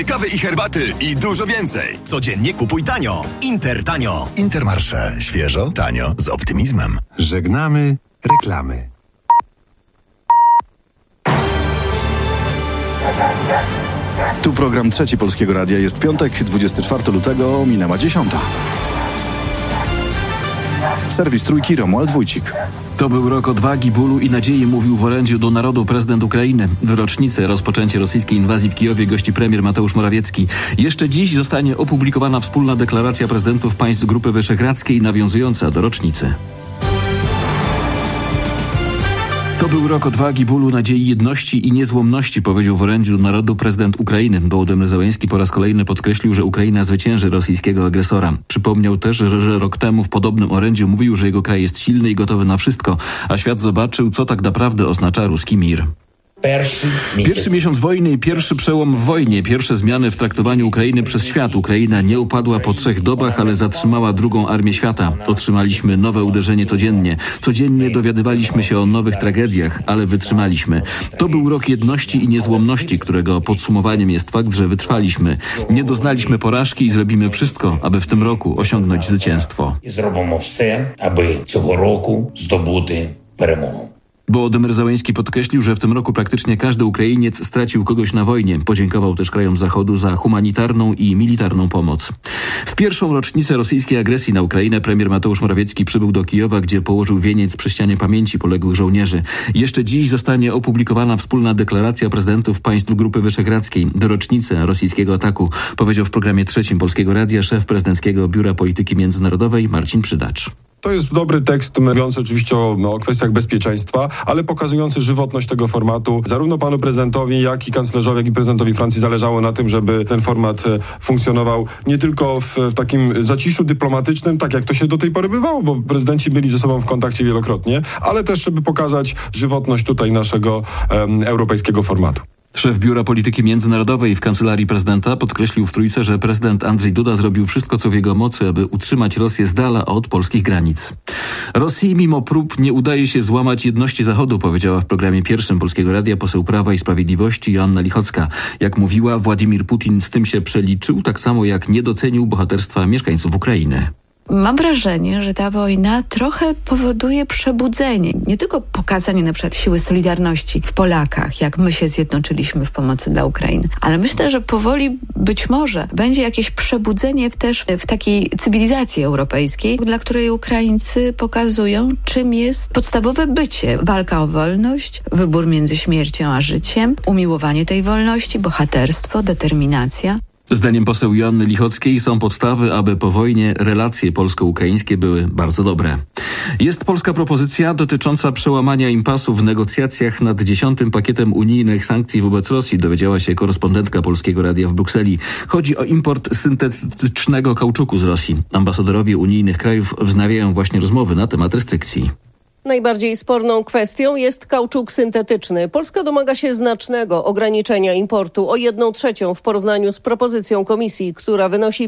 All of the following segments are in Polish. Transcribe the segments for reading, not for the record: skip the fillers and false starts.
Więcej kawy i herbaty i dużo więcej. Codziennie kupuj tanio. Intertanio. Intermarché. Świeżo, tanio, z optymizmem. Żegnamy reklamy. Tu program Trzeci Polskiego Radia. Jest piątek, 24 lutego, minęła 10. Serwis Trójki, Romuald Wójcik. To był rok odwagi, bólu i nadziei, mówił w orędziu do narodu prezydent Ukrainy. W rocznicę rozpoczęcia rosyjskiej inwazji w Kijowie gości premier Mateusz Morawiecki. Jeszcze dziś zostanie opublikowana wspólna deklaracja prezydentów państw Grupy Wyszehradzkiej nawiązująca do rocznicy. To był rok odwagi, bólu, nadziei, jedności i niezłomności, powiedział w orędziu do narodu prezydent Ukrainy. Wołodymyr Zełenski po raz kolejny podkreślił, że Ukraina zwycięży rosyjskiego agresora. Przypomniał też, że rok temu w podobnym orędziu mówił, że jego kraj jest silny i gotowy na wszystko, a świat zobaczył, co tak naprawdę oznacza ruski mir. Pierwszy miesiąc wojny i pierwszy przełom w wojnie, pierwsze zmiany w traktowaniu Ukrainy przez świat. Ukraina nie upadła po 3 dobach, ale zatrzymała drugą armię świata. Otrzymaliśmy nowe uderzenie codziennie. Codziennie dowiadywaliśmy się o nowych tragediach, ale wytrzymaliśmy. To był rok jedności i niezłomności, którego podsumowaniem jest fakt, że wytrwaliśmy. Nie doznaliśmy porażki i zrobimy wszystko, aby w tym roku osiągnąć zwycięstwo. I zrobimy wszystko, aby tego roku zdobyć перемогу. Wołodymyr Zełenski podkreślił, że w tym roku praktycznie każdy Ukrainiec stracił kogoś na wojnie. Podziękował też krajom Zachodu za humanitarną i militarną pomoc. W pierwszą rocznicę rosyjskiej agresji na Ukrainę premier Mateusz Morawiecki przybył do Kijowa, gdzie położył wieniec przy ścianie pamięci poległych żołnierzy. Jeszcze dziś zostanie opublikowana wspólna deklaracja prezydentów państw Grupy Wyszehradzkiej do rocznicy rosyjskiego ataku, powiedział w programie Trzecim Polskiego Radia szef prezydenckiego Biura Polityki Międzynarodowej Marcin Przydacz. To jest dobry tekst, mówiący oczywiście o kwestiach bezpieczeństwa, ale pokazujący żywotność tego formatu. Zarówno panu prezydentowi, jak i kanclerzowi, jak i prezydentowi Francji zależało na tym, żeby ten format funkcjonował nie tylko w takim zaciszu dyplomatycznym, tak jak to się do tej pory bywało, bo prezydenci byli ze sobą w kontakcie wielokrotnie, ale też, żeby pokazać żywotność tutaj naszego europejskiego formatu. Szef Biura Polityki Międzynarodowej w Kancelarii Prezydenta podkreślił w Trójce, że prezydent Andrzej Duda zrobił wszystko, co w jego mocy, aby utrzymać Rosję z dala od polskich granic. Rosji mimo prób nie udaje się złamać jedności Zachodu, powiedziała w programie Pierwszym Polskiego Radia poseł Prawa i Sprawiedliwości Joanna Lichocka. Jak mówiła, Władimir Putin z tym się przeliczył, tak samo jak nie docenił bohaterstwa mieszkańców Ukrainy. Mam wrażenie, że ta wojna trochę powoduje przebudzenie. Nie tylko pokazanie na przykład siły solidarności w Polakach, jak my się zjednoczyliśmy w pomocy dla Ukrainy, ale myślę, że powoli być może będzie jakieś przebudzenie też w takiej cywilizacji europejskiej, dla której Ukraińcy pokazują, czym jest podstawowe bycie. Walka o wolność, wybór między śmiercią a życiem, umiłowanie tej wolności, bohaterstwo, determinacja. Zdaniem poseł Joanny Lichockiej są podstawy, aby po wojnie relacje polsko-ukraińskie były bardzo dobre. Jest polska propozycja dotycząca przełamania impasu w negocjacjach nad 10. pakietem unijnych sankcji wobec Rosji, dowiedziała się korespondentka Polskiego Radia w Brukseli. Chodzi o import syntetycznego kauczuku z Rosji. Ambasadorowie unijnych krajów wznawiają właśnie rozmowy na temat restrykcji. Najbardziej sporną kwestią jest kauczuk syntetyczny. Polska domaga się znacznego ograniczenia importu o 1/3 w porównaniu z propozycją Komisji, która wynosi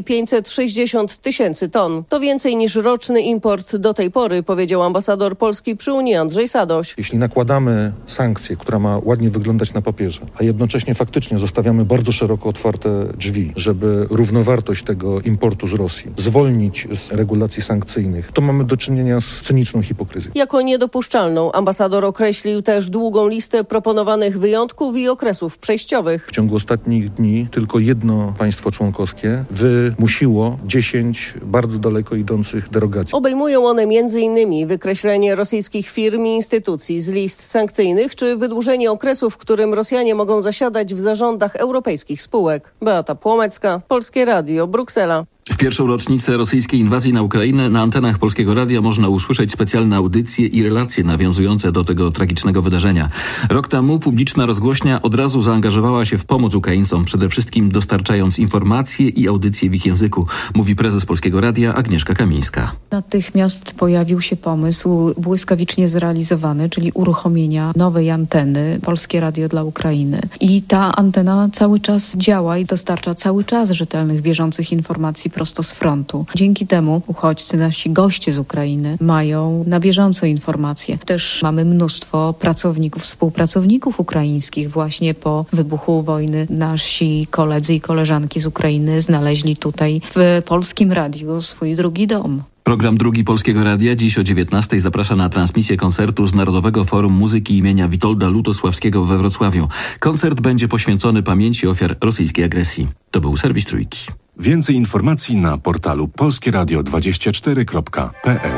560 000 ton. To więcej niż roczny import do tej pory, powiedział ambasador Polski przy Unii Andrzej Sadoś. Jeśli nakładamy sankcje, która ma ładnie wyglądać na papierze, a jednocześnie faktycznie zostawiamy bardzo szeroko otwarte drzwi, żeby równowartość tego importu z Rosji zwolnić z regulacji sankcyjnych, to mamy do czynienia z cyniczną hipokryzją. Jako niedopuszczalną ambasador określił też długą listę proponowanych wyjątków i okresów przejściowych. W ciągu ostatnich dni tylko jedno państwo członkowskie wymusiło 10 bardzo daleko idących derogacji. Obejmują one m.in. wykreślenie rosyjskich firm i instytucji z list sankcyjnych, czy wydłużenie okresu, w którym Rosjanie mogą zasiadać w zarządach europejskich spółek. Beata Płomecka, Polskie Radio, Bruksela. W pierwszą rocznicę rosyjskiej inwazji na Ukrainę na antenach Polskiego Radia można usłyszeć specjalne audycje i relacje nawiązujące do tego tragicznego wydarzenia. Rok temu publiczna rozgłośnia od razu zaangażowała się w pomoc Ukraińcom, przede wszystkim dostarczając informacje i audycje w ich języku, mówi prezes Polskiego Radia Agnieszka Kamińska. Natychmiast pojawił się pomysł błyskawicznie zrealizowany, czyli uruchomienia nowej anteny Polskie Radio dla Ukrainy. I ta antena cały czas działa i dostarcza cały czas rzetelnych, bieżących informacji prosto z frontu. Dzięki temu uchodźcy, nasi goście z Ukrainy mają na bieżąco informacje. Też mamy mnóstwo pracowników, współpracowników ukraińskich. Właśnie po wybuchu wojny nasi koledzy i koleżanki z Ukrainy znaleźli tutaj w Polskim Radiu swój drugi dom. Program Drugi Polskiego Radia dziś o 19:00 zaprasza na transmisję koncertu z Narodowego Forum Muzyki imienia Witolda Lutosławskiego we Wrocławiu. Koncert będzie poświęcony pamięci ofiar rosyjskiej agresji. To był serwis Trójki. Więcej informacji na portalu polskieradio24.pl.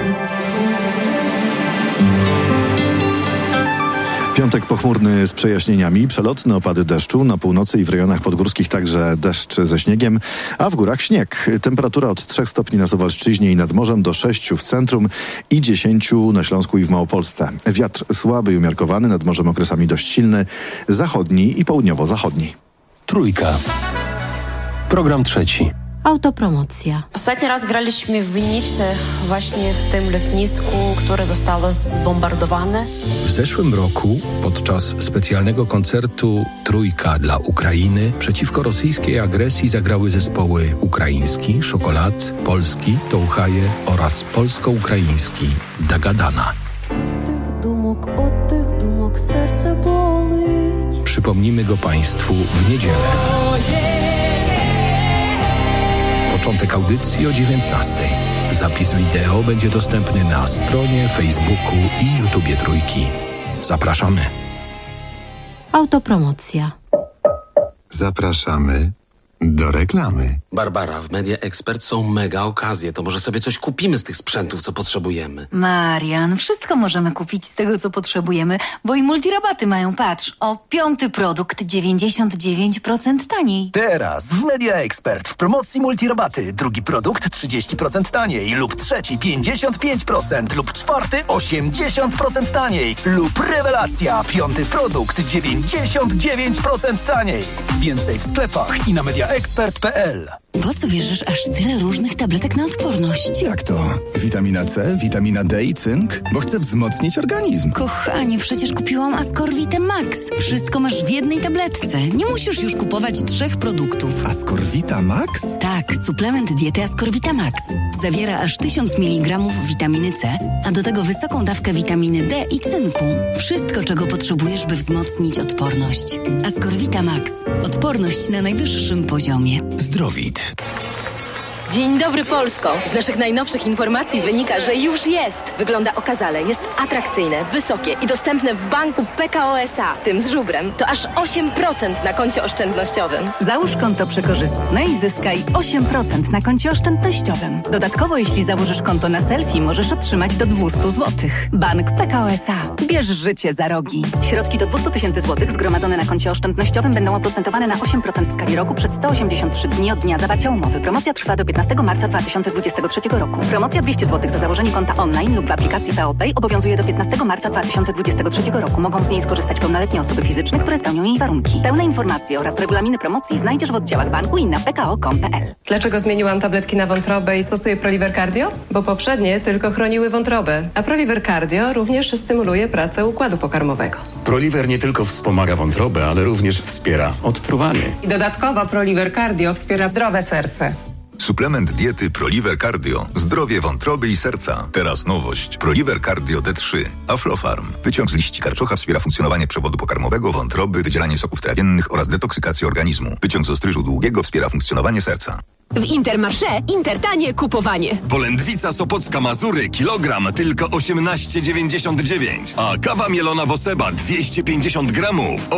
Piątek pochmurny z przejaśnieniami, przelotne opady deszczu, na północy i w rejonach podgórskich także deszcz ze śniegiem, a w górach śnieg. Temperatura od 3 stopni na Suwalszczyźnie i nad morzem do 6 w centrum i 10 na Śląsku i w Małopolsce. Wiatr słaby i umiarkowany, nad morzem okresami dość silny, zachodni i południowo-zachodni. Trójka. Program trzeci. Autopromocja. Ostatni raz graliśmy w Winnicy, właśnie w tym lotnisku, które zostało zbombardowane. W zeszłym roku podczas specjalnego koncertu Trójka dla Ukrainy przeciwko rosyjskiej agresji zagrały zespoły ukraiński, Szokolad, polski, Touchaje oraz polsko-ukraiński Dagadana. Od tych dumok serce boli. Przypomnimy go Państwu w niedzielę. Początek audycji o 19:00. Zapis wideo będzie dostępny na stronie, Facebooku i YouTubie Trójki. Zapraszamy. Autopromocja. Zapraszamy do reklamy. Barbara, w Media Expert są mega okazje. To może sobie coś kupimy z tych sprzętów, co potrzebujemy. Marian, wszystko możemy kupić z tego, co potrzebujemy, bo i multirabaty mają, patrz, o 5. produkt 99% taniej. Teraz w Media Expert w promocji multirabaty. Drugi produkt 30% taniej lub trzeci 55% lub czwarty 80% taniej lub rewelacja, 5. produkt 99% taniej. Więcej w sklepach i na mediaexpert.pl. Po co bierzesz aż tyle różnych tabletek na odporność? Jak to? Witamina C, witamina D i cynk? Bo chcę wzmocnić organizm. Kochanie, przecież kupiłam Ascorvitę Max. Wszystko masz w jednej tabletce. Nie musisz już kupować 3 produktów. Ascorvita Max? Tak, suplement diety Ascorvita Max. Zawiera aż 1000 mg witaminy C, a do tego wysoką dawkę witaminy D i cynku. Wszystko, czego potrzebujesz, by wzmocnić odporność. Ascorvita Max. Odporność na najwyższym poziomie. Zdrowit. Dzień dobry, Polsko! Z naszych najnowszych informacji wynika, że już jest. Wygląda okazale, jest atrakcyjne, wysokie i dostępne w banku PKO SA, tym z żubrem. To aż 8% na koncie oszczędnościowym. Załóż konto przekorzystne i zyskaj 8% na koncie oszczędnościowym. Dodatkowo, jeśli założysz konto na selfie, możesz otrzymać do 200 zł. Bank PKO SA. Bierz życie za rogi. Środki do 200 000 złotych zgromadzone na koncie oszczędnościowym będą oprocentowane na 8% w skali roku przez 183 dni od dnia zawarcia umowy. Promocja trwa do 15 marca 2023 roku. Promocja 200 zł za założenie konta online lub w aplikacji PO Pay obowiązuje do 15 marca 2023 roku. Mogą z niej skorzystać pełnoletnie osoby fizyczne, które spełnią jej warunki. Pełne informacje oraz regulaminy promocji znajdziesz w oddziałach banku i na pko.com.pl. Dlaczego zmieniłam tabletki na wątrobę i stosuję Proliver Cardio? Bo poprzednie tylko chroniły wątrobę, a Proliver Cardio również stymuluje pracę układu pokarmowego. Proliver nie tylko wspomaga wątrobę, ale również wspiera odtruwanie. I dodatkowo Proliver Cardio wspiera zdrowe serce. Suplement diety Proliver Cardio. Zdrowie wątroby i serca. Teraz nowość. Proliver Cardio D3. Aflofarm. Wyciąg z liści karczocha wspiera funkcjonowanie przewodu pokarmowego, wątroby, wydzielanie soków trawiennych oraz detoksykację organizmu. Wyciąg z ostryżu długiego wspiera funkcjonowanie serca. W Intermarché Intertanie kupowanie. Polędwica Sopocka Mazury kilogram tylko 18,99, a kawa mielona Woseba 250 gramów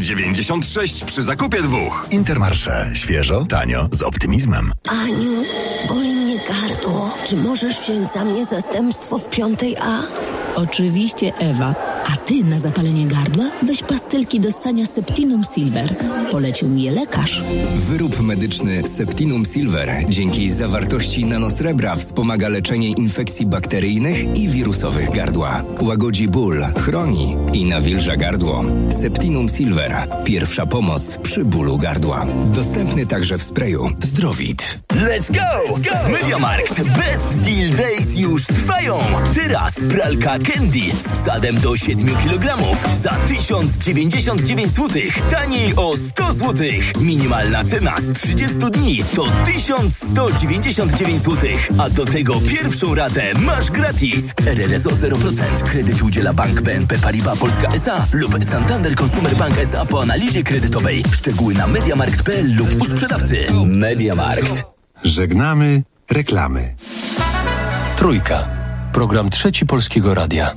8,96 przy zakupie 2. Intermarché. Świeżo, tanio, z optymizmem. Aniu, boli mnie gardło. Czy możesz wziąć za mnie zastępstwo w 5A? Oczywiście, Ewa. A ty na zapalenie gardła weź pastylki do ssania Septinum Silver. Polecił mi je lekarz. Wyrób medyczny Septinum Silver dzięki zawartości nanosrebra wspomaga leczenie infekcji bakteryjnych i wirusowych gardła. Łagodzi ból, chroni i nawilża gardło. Septinum Silver. Pierwsza pomoc przy bólu gardła. Dostępny także w sprayu. Zdrowit. Let's go! W MediaMarkt Best Deal Days już trwają. Teraz pralka Candy z sadem do 7 7 kg za 1099 zł. Taniej o 100 zł. Minimalna cena z 30 dni to 1199 zł. A do tego pierwszą ratę masz gratis. RRSO 0%. Kredyt udziela Bank BNP Paribas Polska S.A. lub Santander Consumer Bank S.A. po analizie kredytowej. Szczegóły na mediamarkt.pl lub u sprzedawcy. Mediamarkt. Żegnamy reklamy. Trójka. Program Trzeci Polskiego Radia.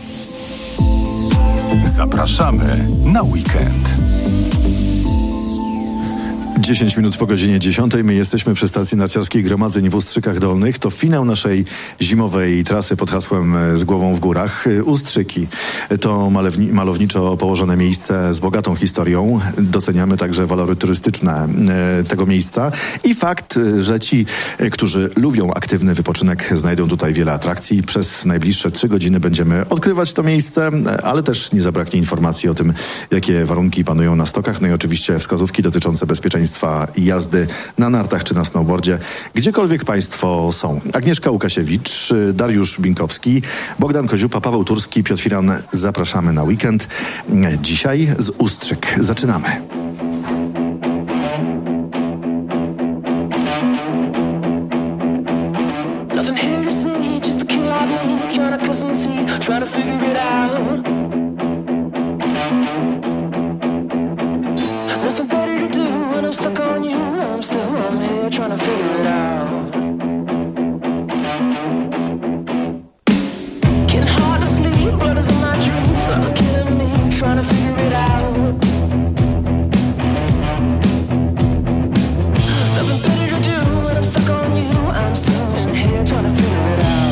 Zapraszamy na weekend. 10 minut po godzinie 10. My jesteśmy przy stacji narciarskiej Gromadzeń w Ustrzykach Dolnych. To finał naszej zimowej trasy pod hasłem Z głową w górach. Ustrzyki to malowniczo położone miejsce z bogatą historią. Doceniamy także walory turystyczne tego miejsca i fakt, że ci, którzy lubią aktywny wypoczynek, znajdą tutaj wiele atrakcji. Przez najbliższe 3 godziny będziemy odkrywać to miejsce, ale też nie zabraknie informacji o tym, jakie warunki panują na stokach. No i oczywiście wskazówki dotyczące bezpieczeństwa jazdy na nartach czy na snowboardzie, gdziekolwiek Państwo są. Agnieszka Łukasiewicz, Dariusz Binkowski, Bogdan Koziupa, Paweł Turski, Piotr Firan. Zapraszamy na weekend. Dzisiaj z Ustrzyk. Zaczynamy. I'm stuck on you, I'm here trying to figure it out. Getting hard to sleep, blood is in my dreams, love is killing me, trying to figure it out. Nothing better to do when I'm stuck on you, I'm still in here trying to figure it out.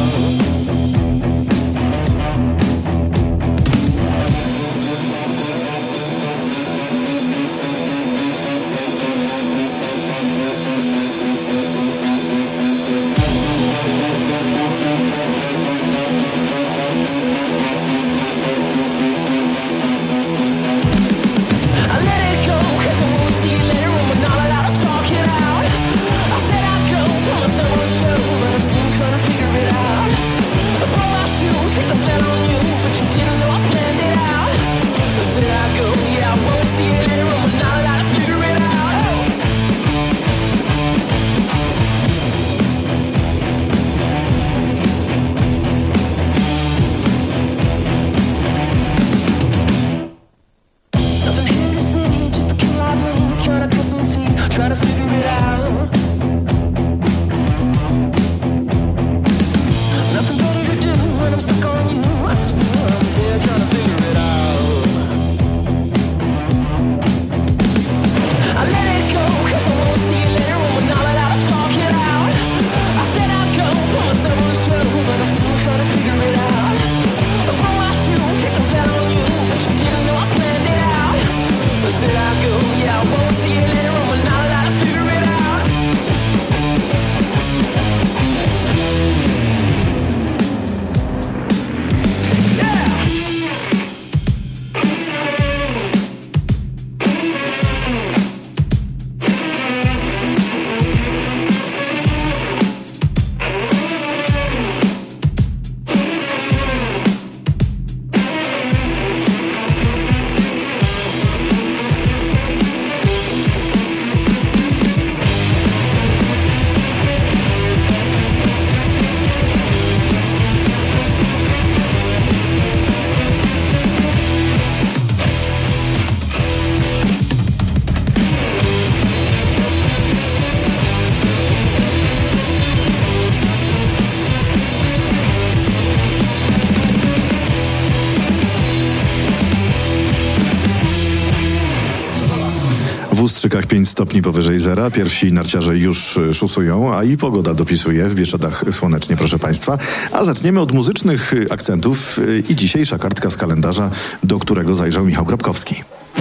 W Ustrzykach 5 stopni powyżej zera. Pierwsi narciarze już szusują, a i pogoda dopisuje. W Bieszczadach słonecznie, proszę Państwa. A zaczniemy od muzycznych akcentów i dzisiejsza kartka z kalendarza, do którego zajrzał Michał Grabkowski.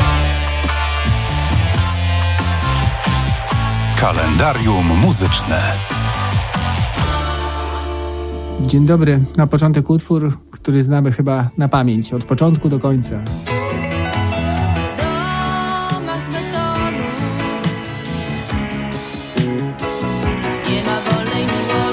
Kalendarium muzyczne. Dzień dobry. Na początek utwór, który znamy chyba na pamięć, od początku do końca.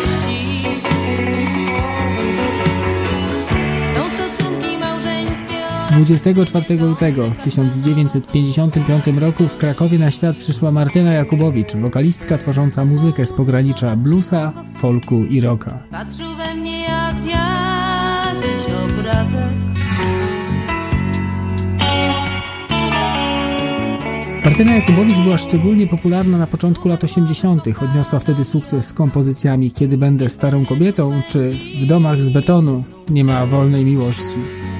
Są stosunki małżeńskie 24 lutego w 1955 roku w Krakowie na świat przyszła Martyna Jakubowicz, wokalistka tworząca muzykę z pogranicza bluesa, folku i rocka. Patrzył we mnie jak jakiś obrazek. Martyna Jakubowicz była szczególnie popularna na początku lat 80. Odniosła wtedy sukces z kompozycjami Kiedy będę starą kobietą czy W domach z betonu nie ma wolnej miłości.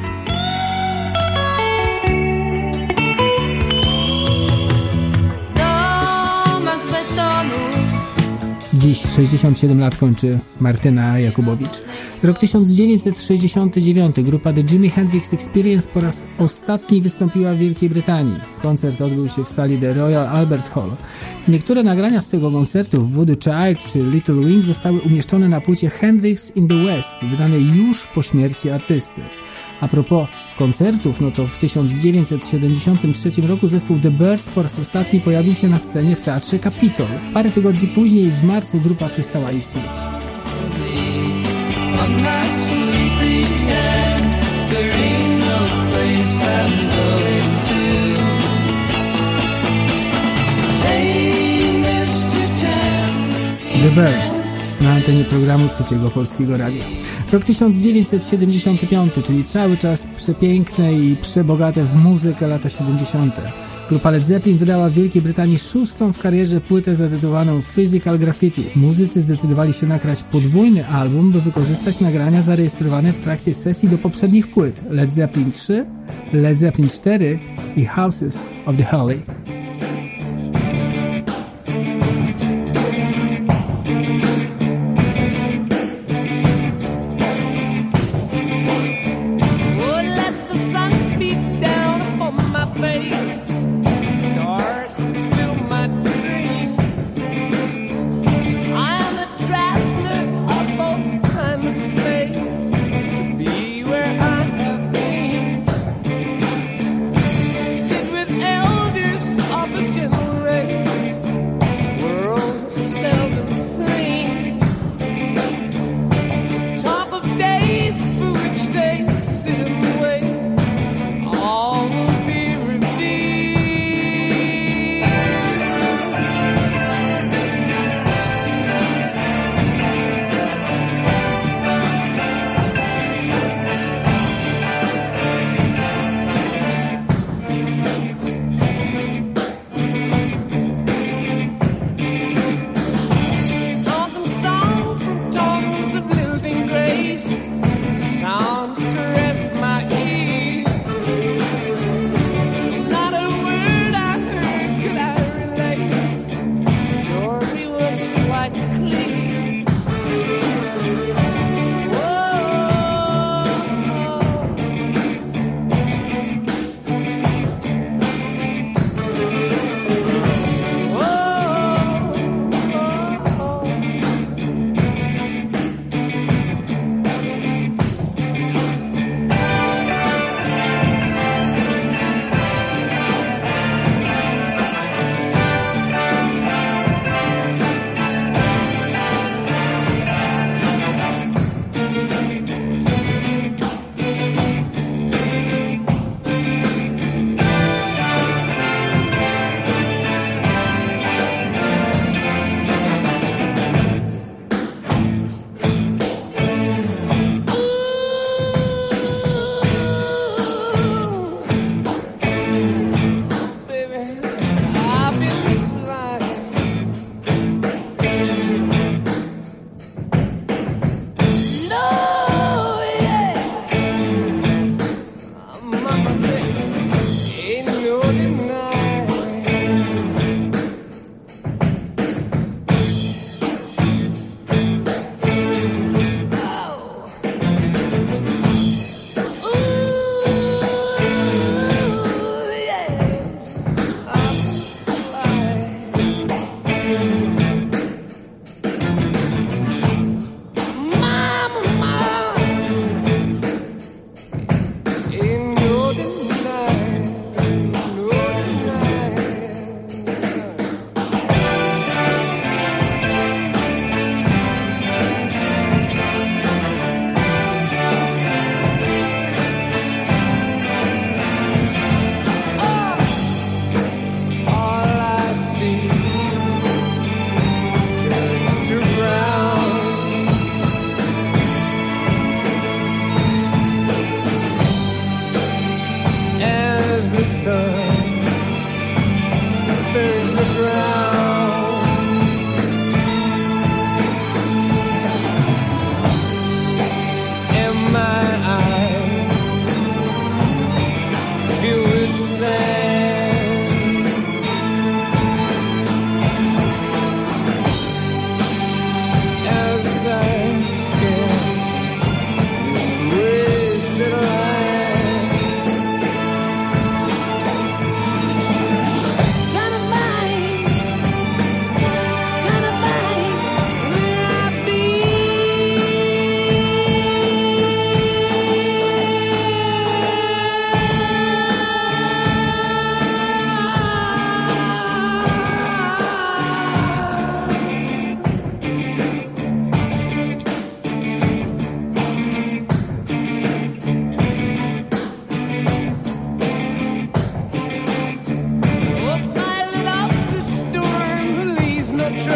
Dziś 67 lat kończy Martyna Jakubowicz. Rok 1969. Grupa The Jimi Hendrix Experience po raz ostatni wystąpiła w Wielkiej Brytanii. Koncert odbył się w sali The Royal Albert Hall. Niektóre nagrania z tego koncertu, Voodoo Child czy Little Wing, zostały umieszczone na płycie Hendrix in the West, wydanej już po śmierci artysty. A propos koncertów, no to w 1973 roku zespół The Byrds po raz ostatni pojawił się na scenie w Teatrze Capitol. Parę tygodni później, w marcu, grupa przestała istnieć. The Byrds na antenie programu Trzeciego Polskiego Radia. Rok 1975, czyli cały czas przepiękne i przebogate w muzykę lata 70. Grupa Led Zeppelin wydała w Wielkiej Brytanii 6. w karierze płytę zatytułowaną Physical Graffiti. Muzycy zdecydowali się nagrać podwójny album, by wykorzystać nagrania zarejestrowane w trakcie sesji do poprzednich płyt Led Zeppelin 3, Led Zeppelin 4 i Houses of the Holy.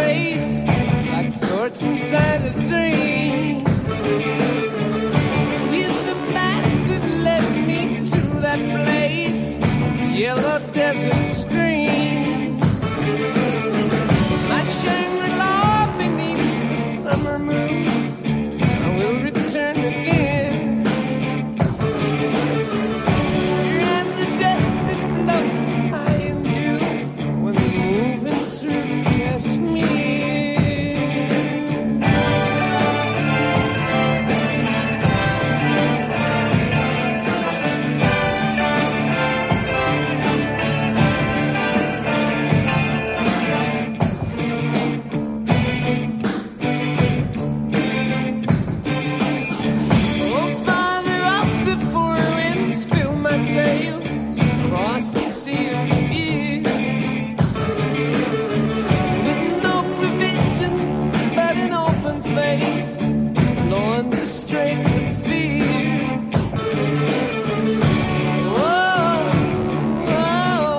face, like thoughts inside a dream. With the path that led me to that place, yellow desert screen. My Shangri-La beneath the summer moon, I will return again. And the dust that floats high into when we're moving through Kashmir. Oh, farther off before winds fill my sails across the sea of fear. With no provision but an open face, knowing the straits of fear. Whoa, whoa.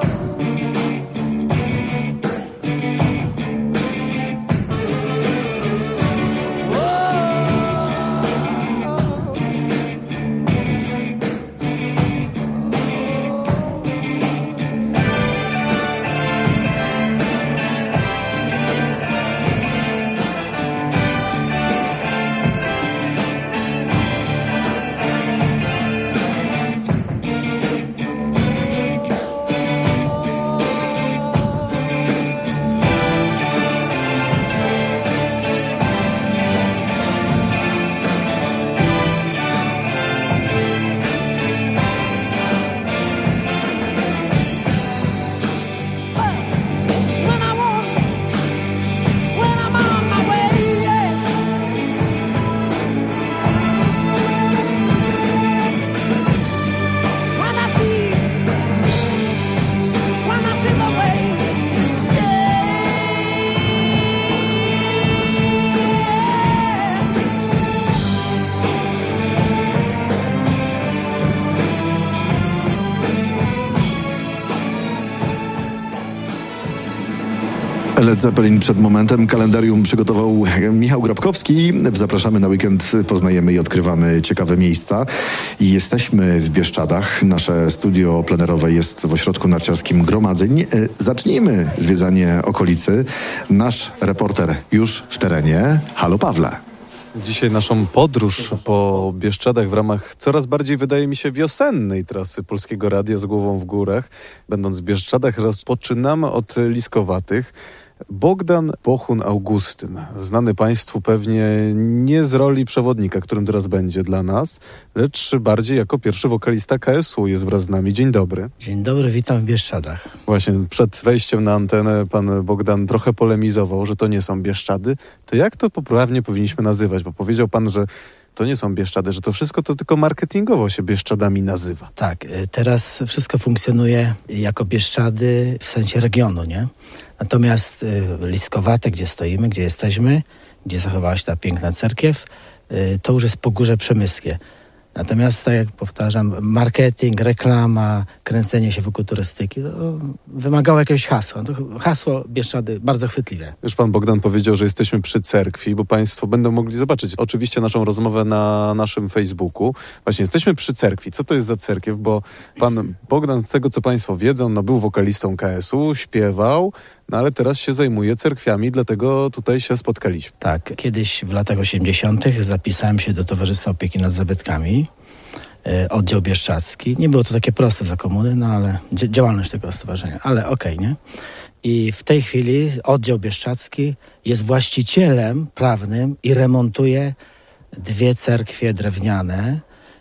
When I walk, when I'm on my way, yeah. When I see the way you Led Zeppelin przed momentem. Kalendarium przygotował Michał Grabkowski. Zapraszamy na weekend, poznajemy i odkrywamy ciekawe miejsca. I jesteśmy w Bieszczadach. Nasze studio plenerowe jest w ośrodku narciarskim Gromadzeń. Zacznijmy zwiedzanie okolicy. Nasz reporter już w terenie. Halo Pawle. Dzisiaj naszą podróż po Bieszczadach w ramach coraz bardziej, wydaje mi się, wiosennej trasy Polskiego Radia z głową w górach. Będąc w Bieszczadach, rozpoczynamy od Liskowatych. Bogdan Bohun-Augustyn, znany Państwu pewnie nie z roli przewodnika, którym teraz będzie dla nas, lecz bardziej jako pierwszy wokalista KSU jest wraz z nami. Dzień dobry. Dzień dobry, witam w Bieszczadach. Właśnie przed wejściem na antenę pan Bogdan trochę polemizował, że to nie są Bieszczady. To jak to poprawnie powinniśmy nazywać? Bo powiedział pan, że to nie są Bieszczady, że to wszystko to tylko marketingowo się Bieszczadami nazywa. Tak, teraz wszystko funkcjonuje jako Bieszczady w sensie regionu, nie? Natomiast Liskowate, gdzie stoimy, gdzie jesteśmy, gdzie zachowała się ta piękna cerkiew, to już jest Pogórze Przemyskie. Natomiast, tak jak powtarzam, marketing, reklama, kręcenie się wokół turystyki to wymagało jakiegoś hasła. To hasło Bieszczady bardzo chwytliwe. Już pan Bogdan powiedział, że jesteśmy przy cerkwi, bo państwo będą mogli zobaczyć oczywiście naszą rozmowę na naszym Facebooku. Właśnie jesteśmy przy cerkwi. Co to jest za cerkiew? Bo pan Bogdan, z tego co państwo wiedzą, był wokalistą KSU, śpiewał, ale teraz się zajmuje cerkwiami, dlatego tutaj się spotkaliśmy. Tak, kiedyś w latach 80. zapisałem się do Towarzystwa Opieki nad Zabytkami, oddział bieszczadzki. Nie było to takie proste za komuny, ale działalność tego stowarzyszenia, ale okej, nie? I w tej chwili oddział bieszczadzki jest właścicielem prawnym i remontuje 2 cerkwie drewniane,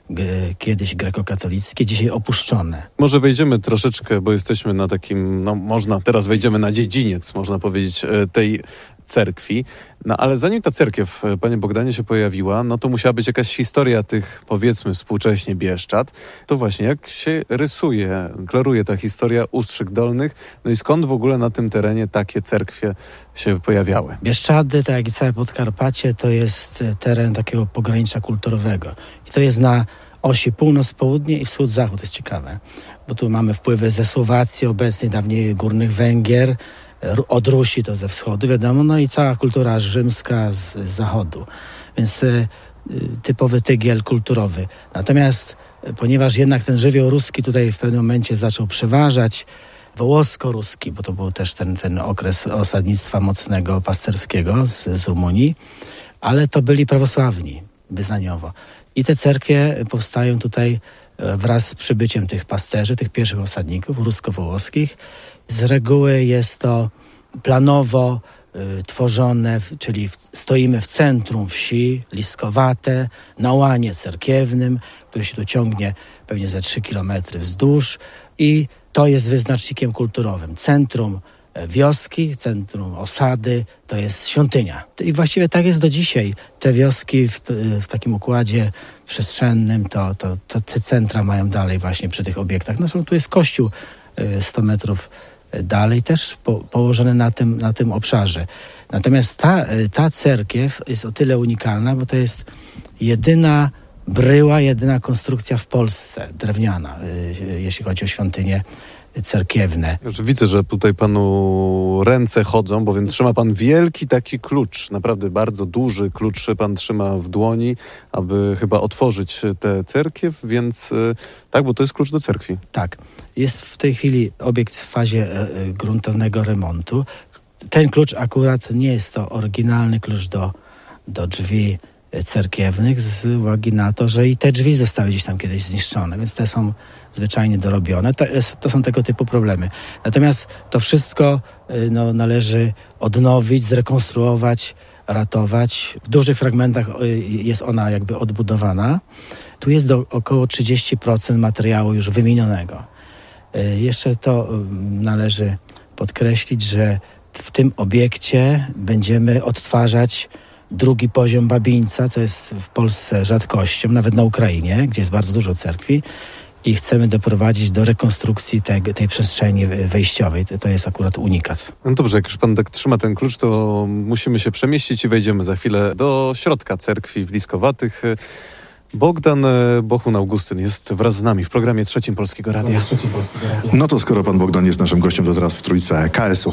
kiedyś grekokatolickie, dzisiaj opuszczone. Może wejdziemy troszeczkę, bo jesteśmy na takim, teraz wejdziemy na dziedziniec, można powiedzieć, tej cerkwi. Ale zanim ta cerkiew, panie Bogdanie, się pojawiła, to musiała być jakaś historia tych, powiedzmy, współcześnie Bieszczad. To właśnie, jak się rysuje, klaruje ta historia Ustrzyk Dolnych, i skąd w ogóle na tym terenie takie cerkwie się pojawiały? Bieszczady, tak jak i całe Podkarpacie, to jest teren takiego pogranicza kulturowego. I to jest na osi północ-południe i wschód-zachód. To jest ciekawe, bo tu mamy wpływy ze Słowacji, obecnie dawniej Górnych Węgier, od Rusi to ze wschodu, wiadomo, no i cała kultura rzymska z zachodu. Więc typowy tygiel kulturowy. Natomiast ponieważ jednak ten żywioł ruski tutaj w pewnym momencie zaczął przeważać, wołosko-ruski, bo to był też ten okres osadnictwa mocnego, pasterskiego z Rumunii, ale to byli prawosławni wyznaniowo. I te cerkwie powstają tutaj wraz z przybyciem tych pasterzy, tych pierwszych osadników rusko-wołoskich. Z reguły jest to planowo tworzone, czyli stoimy w centrum wsi, listkowate, na łanie cerkiewnym, który się tu ciągnie pewnie za 3 kilometry wzdłuż i to jest wyznacznikiem kulturowym. Centrum wioski, centrum osady to jest świątynia. I właściwie tak jest do dzisiaj. Te wioski w takim układzie przestrzennym, to te centra mają dalej właśnie przy tych obiektach. No tu jest kościół 100 metrów dalej, też położony na tym obszarze. Natomiast ta cerkiew jest o tyle unikalna, bo to jest jedyna bryła, jedyna konstrukcja w Polsce drewniana, jeśli chodzi o świątynie cerkiewne. Widzę, że tutaj panu ręce chodzą, bowiem trzyma pan wielki taki klucz, naprawdę bardzo duży klucz pan trzyma w dłoni, aby chyba otworzyć tę cerkiew, więc tak, bo to jest klucz do cerkwi. Tak. Jest w tej chwili obiekt w fazie gruntownego remontu. Ten klucz akurat nie jest to oryginalny klucz do drzwi cerkiewnych z uwagi na to, że i te drzwi zostały gdzieś tam kiedyś zniszczone, więc te są zwyczajnie dorobione. To są tego typu problemy. Natomiast to wszystko należy odnowić, zrekonstruować, ratować. W dużych fragmentach jest ona jakby odbudowana. Tu jest około 30% materiału już wymienionego. Jeszcze to należy podkreślić, że w tym obiekcie będziemy odtwarzać drugi poziom Babińca, co jest w Polsce rzadkością, nawet na Ukrainie, gdzie jest bardzo dużo cerkwi i chcemy doprowadzić do rekonstrukcji tej przestrzeni wejściowej. To jest akurat unikat. No dobrze, jak już pan tak trzyma ten klucz, to musimy się przemieścić i wejdziemy za chwilę do środka cerkwi w Liskowatych. Bogdan Bohun-Augustyn jest wraz z nami w programie Trzecim Polskiego Radia. No to skoro pan Bogdan jest naszym gościem, to teraz w trójce KS-u.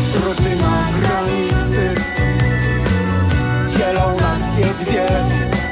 Dzielą nas dwie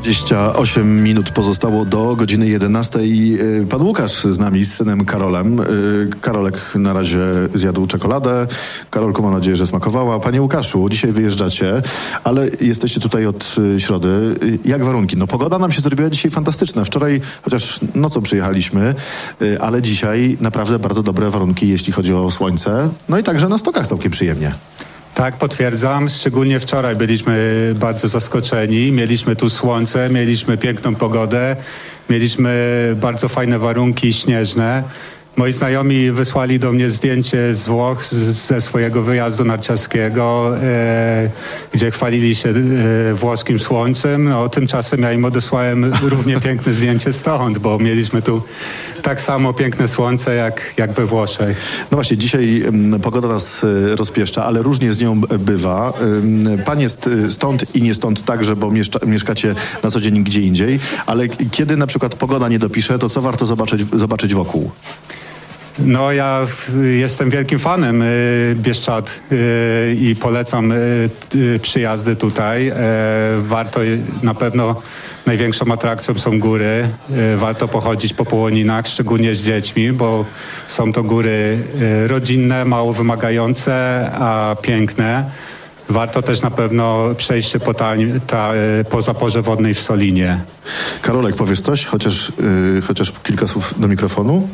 28 minut pozostało do godziny 11. Pan Łukasz z nami, z synem Karolem. Karolek na razie zjadł czekoladę. Karolku, mam nadzieję, że smakowała. Panie Łukaszu, dzisiaj wyjeżdżacie, ale jesteście tutaj od środy. Jak warunki? No pogoda nam się zrobiła dzisiaj fantastyczna. Wczoraj, chociaż nocą przyjechaliśmy, ale dzisiaj naprawdę bardzo dobre warunki, jeśli chodzi o słońce. No i także na stokach całkiem przyjemnie. Tak, potwierdzam. Szczególnie wczoraj byliśmy bardzo zaskoczeni. Mieliśmy tu słońce, mieliśmy piękną pogodę, mieliśmy bardzo fajne warunki śnieżne. Moi znajomi wysłali do mnie zdjęcie z Włoch, ze swojego wyjazdu narciarskiego, gdzie chwalili się włoskim słońcem. No, tymczasem ja im odesłałem równie piękne zdjęcie stąd, bo mieliśmy tu tak samo piękne słońce jak we Włoszech. No właśnie, dzisiaj pogoda nas rozpieszcza, ale różnie z nią bywa. Pan jest stąd i nie stąd także, bo mieszkacie na co dzień gdzie indziej, ale kiedy na przykład pogoda nie dopisze, to co warto zobaczyć wokół? No ja jestem wielkim fanem Bieszczad i polecam przyjazdy tutaj. Warto, na pewno największą atrakcją są góry. Warto pochodzić po Połoninach, szczególnie z dziećmi, bo są to góry rodzinne, mało wymagające, a piękne. Warto też na pewno przejść się po zaporze wodnej w Solinie. Karolek, powiesz coś? Chociaż kilka słów do mikrofonu?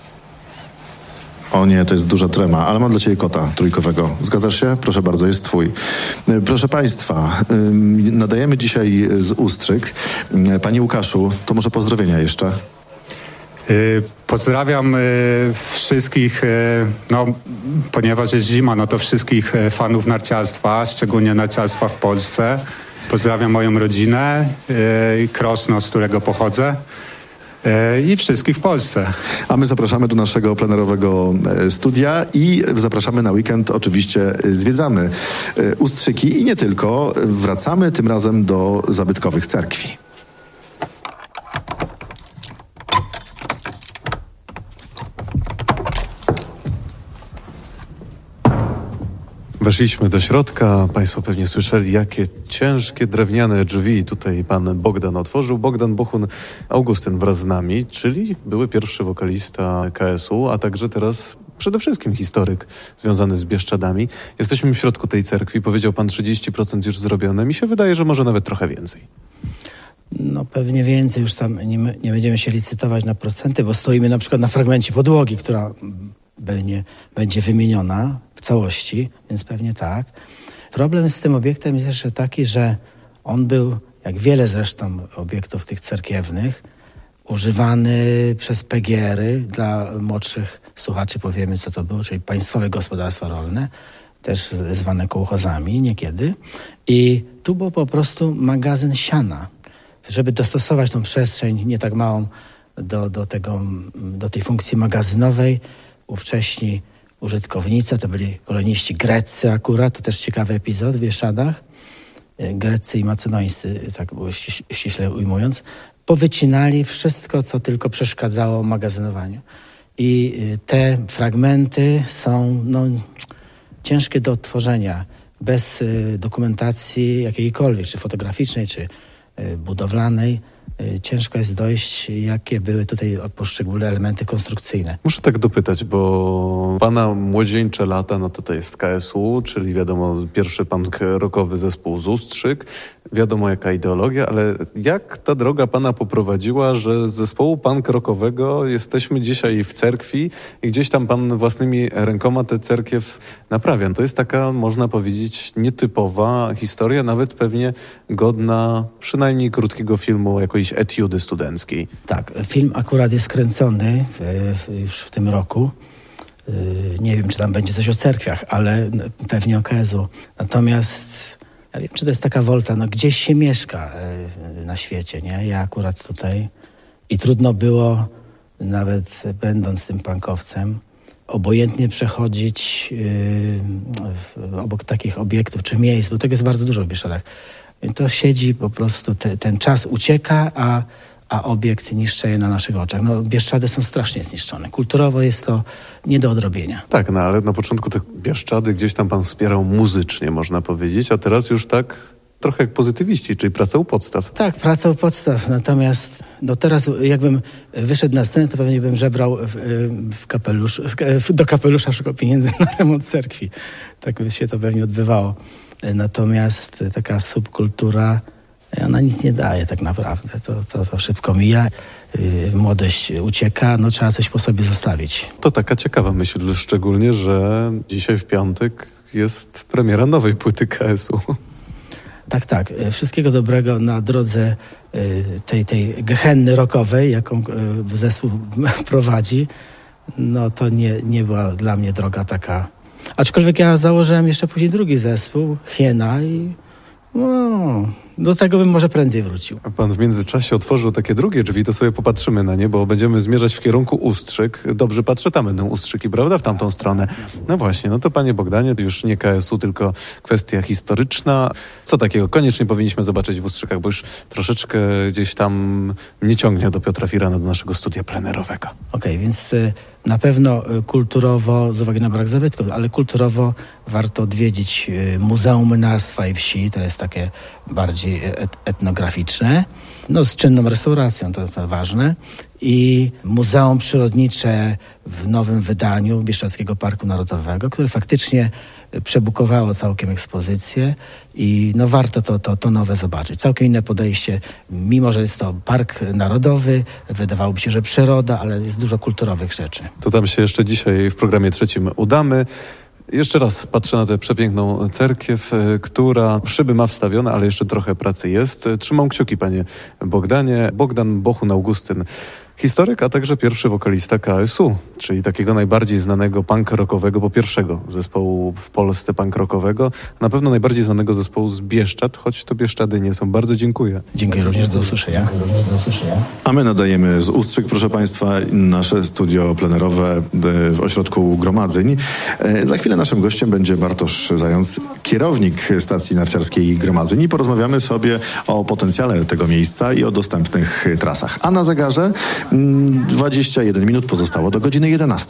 O nie, to jest duża trema, ale mam dla ciebie kota trójkowego. Zgadzasz się? Proszę bardzo, jest twój. Proszę państwa, nadajemy dzisiaj z Ustrzyk. Panie Łukaszu, to może pozdrowienia jeszcze. Pozdrawiam wszystkich, no ponieważ jest zima, no to wszystkich fanów narciarstwa, szczególnie narciarstwa w Polsce. Pozdrawiam moją rodzinę, Krosno, z którego pochodzę. I wszystkich w Polsce. A my zapraszamy do naszego plenerowego studia i zapraszamy na weekend. Oczywiście zwiedzamy Ustrzyki i nie tylko. Wracamy tym razem do zabytkowych cerkwi. Weszliśmy do środka. Państwo pewnie słyszeli, jakie ciężkie drewniane drzwi tutaj pan Bogdan otworzył. Bogdan Bohun-Augustyn wraz z nami, czyli były pierwszy wokalista KS-u, a także teraz przede wszystkim historyk związany z Bieszczadami. Jesteśmy w środku tej cerkwi. Powiedział pan 30% już zrobione. Mi się wydaje, że może nawet trochę więcej. No pewnie więcej. Już tam nie będziemy się licytować na procenty, bo stoimy na przykład na fragmencie podłogi, która będzie wymieniona w całości, więc pewnie tak. Problem z tym obiektem jest jeszcze taki, że on był, jak wiele zresztą obiektów tych cerkiewnych, używany przez PGR-y. Dla młodszych słuchaczy powiemy, co to było, czyli Państwowe Gospodarstwa Rolne, też zwane kołchozami niekiedy. I tu był po prostu magazyn siana. Żeby dostosować tą przestrzeń nie tak małą do tej funkcji magazynowej, ówcześni użytkownicy, to byli koloniści greccy akurat, to też ciekawy epizod w Bieszczadach, greccy i macedońscy, tak ściśle ujmując, powycinali wszystko, co tylko przeszkadzało magazynowaniu. I te fragmenty są ciężkie do odtworzenia, bez dokumentacji jakiejkolwiek, czy fotograficznej, czy budowlanej. Ciężko jest dojść, jakie były tutaj poszczególne elementy konstrukcyjne. Muszę tak dopytać, bo pana młodzieńcze lata, no to jest KS-u, czyli wiadomo, pierwszy punk rockowy zespół z Ustrzyk, wiadomo jaka ideologia, ale jak ta droga pana poprowadziła, że z zespołu punk rockowego jesteśmy dzisiaj w cerkwi i gdzieś tam pan własnymi rękoma tę cerkiew naprawia. To jest taka, można powiedzieć, nietypowa historia, nawet pewnie godna przynajmniej krótkiego filmu, jakiejś etiudy studenckiej. Tak, film akurat jest kręcony już w tym roku. Nie wiem, czy tam będzie coś o cerkwiach, ale pewnie o KS-u. Natomiast ja wiem, czy to jest taka wolta, gdzieś się mieszka na świecie, nie? Ja akurat tutaj i trudno było, nawet będąc tym punkowcem, obojętnie przechodzić obok takich obiektów czy miejsc, bo tego jest bardzo dużo w Bieszczadach. To siedzi po prostu, ten czas ucieka, a obiekt niszczeje na naszych oczach. Bieszczady są strasznie zniszczone. Kulturowo jest to nie do odrobienia. Tak, ale na początku te Bieszczady gdzieś tam pan wspierał muzycznie, można powiedzieć, a teraz już tak trochę jak pozytywiści, czyli praca u podstaw. Tak, praca u podstaw. Natomiast teraz jakbym wyszedł na scenę, to pewnie bym żebrał do kapelusza szukał pieniędzy na remont cerkwi. Tak by się to pewnie odbywało. Natomiast taka subkultura, ona nic nie daje tak naprawdę. To szybko mija. Młodość ucieka, trzeba coś po sobie zostawić. To taka ciekawa myśl, szczególnie, że dzisiaj w piątek jest premiera nowej płyty KS-u. Tak. Wszystkiego dobrego na drodze tej gehenny rockowej, jaką zespół prowadzi. To nie była dla mnie droga taka. Aczkolwiek ja założyłem jeszcze później drugi zespół, Hiena, i do tego bym może prędzej wrócił. A pan w międzyczasie otworzył takie drugie drzwi, to sobie popatrzymy na nie, bo będziemy zmierzać w kierunku Ustrzyk. Dobrze patrzę, tam będą Ustrzyki, prawda? W tamtą stronę. No właśnie, to panie Bogdanie, już nie KS-u, tylko kwestia historyczna. Co takiego koniecznie powinniśmy zobaczyć w Ustrzykach, bo już troszeczkę gdzieś tam nie ciągnie do Piotra Firana, do naszego studia plenerowego. Okej, więc na pewno kulturowo, z uwagi na brak zabytków, ale kulturowo warto odwiedzić Muzeum Młynarstwa i Wsi, to jest takie bardziej etnograficzne, z czynną restauracją, to ważne. I Muzeum Przyrodnicze w nowym wydaniu Bieszczadzkiego Parku Narodowego, które faktycznie przebukowało całkiem ekspozycję i warto to nowe zobaczyć. Całkiem inne podejście, mimo że jest to park narodowy, wydawałoby się, że przyroda, ale jest dużo kulturowych rzeczy. To tam się jeszcze dzisiaj w programie trzecim udamy. Jeszcze raz patrzę na tę przepiękną cerkiew, która szyby ma wstawione, ale jeszcze trochę pracy jest. Trzymam kciuki, panie Bogdanie. Bogdan Bohun-Augustyn, historyk, a także pierwszy wokalista KS-u, czyli takiego najbardziej znanego punk rockowego, bo pierwszego zespołu w Polsce punk rockowego, na pewno najbardziej znanego zespołu z Bieszczad, choć to Bieszczady nie są. Bardzo dziękuję. Dziękuję również, do usłyszenia. A my nadajemy z Ustrzyk, proszę państwa, nasze studio plenerowe w ośrodku Gromadzeń. Za chwilę naszym gościem będzie Bartosz Zając, kierownik stacji narciarskiej Gromadzeń, i porozmawiamy sobie o potencjale tego miejsca i o dostępnych trasach. A na zegarze 21 minut pozostało do godziny 11.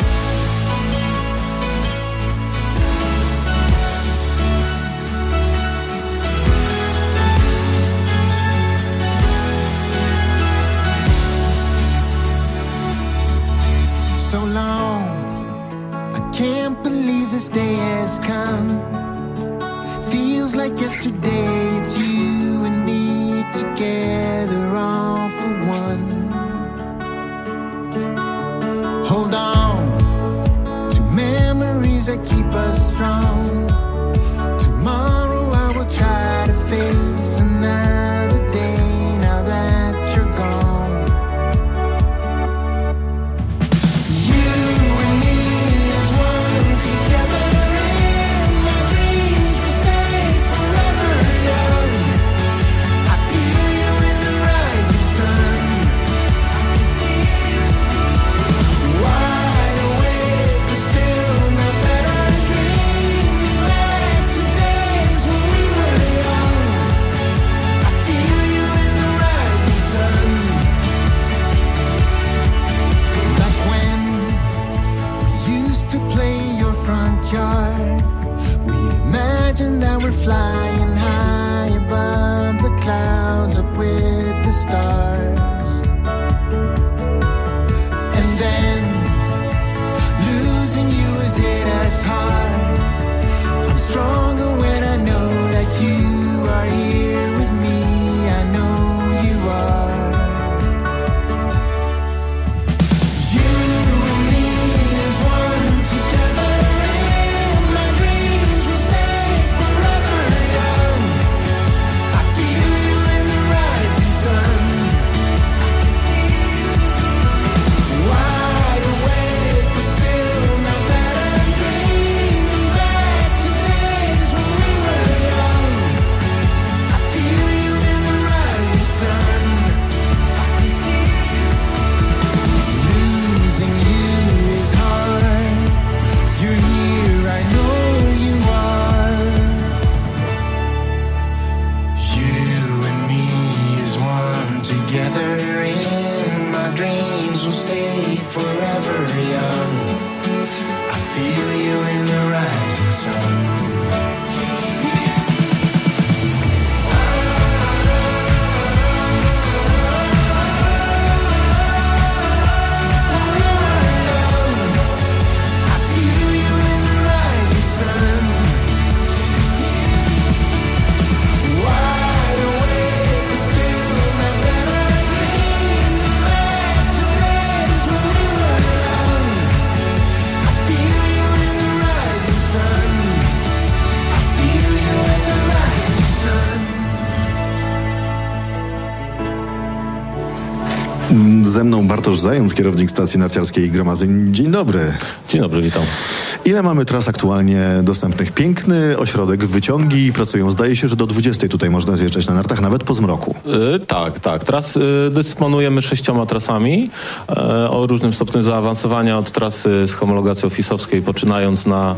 So long, I can't believe this day has come. Feels like yesterday, it's you and me together, all for one. Hold on to memories that keep us strong. Tomorrow I will try to face another day now that you're gone. You and me as one together, and my dreams will stay forever young. I feel you in the rising sun. Wide awake, but still not better. Dreaming back to days when we were young. I feel you in the rising sun. Like when we used to play your front yard, we'd imagine that we're flying high above the clouds, up with the stars. And then losing you has hit us hard. I'm stronger when I know that you are here with me. I know you are. You and me as one together, and my dreams will stay forever young. I feel you in the rising sun. Ze mną Bartosz Zając, kierownik stacji narciarskiej Gromadzeń. Dzień dobry. Dzień dobry, witam. Ile mamy tras aktualnie dostępnych? Piękny ośrodek, wyciągi pracują. Zdaje się, że do 20 tutaj można zjeżdżać na nartach, nawet po zmroku. Tak. Dysponujemy 6 trasami o różnym stopniu zaawansowania, od trasy z homologacją FIS-owskiej, poczynając na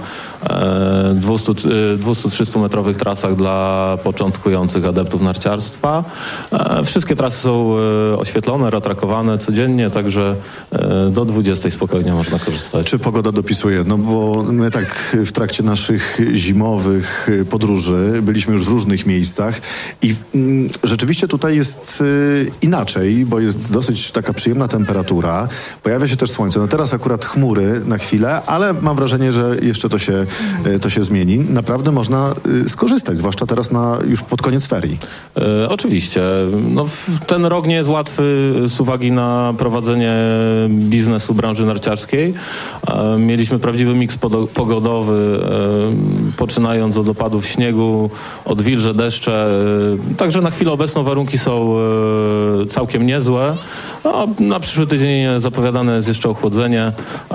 200-300 metrowych trasach dla początkujących adeptów narciarstwa. Wszystkie trasy są oświetlone, ratrakowane codziennie, także do 20 spokojnie można korzystać. Czy pogoda dopisuje? No bo my tak w trakcie naszych zimowych podróży byliśmy już w różnych miejscach i rzeczywiście tutaj jest inaczej, bo jest dosyć taka przyjemna temperatura. Pojawia się też słońce. No teraz akurat chmury na chwilę, ale mam wrażenie, że jeszcze to się zmieni. Naprawdę można skorzystać, zwłaszcza teraz już pod koniec ferii. Oczywiście. No, ten rok nie jest łatwy z uwagi na prowadzenie biznesu branży narciarskiej. Mieliśmy prawdziwy miks pogodowy, poczynając od opadów śniegu, od wilże, deszcze. Także na chwilę obecną warunki są całkiem niezłe. Na przyszły tydzień zapowiadane jest jeszcze ochłodzenie.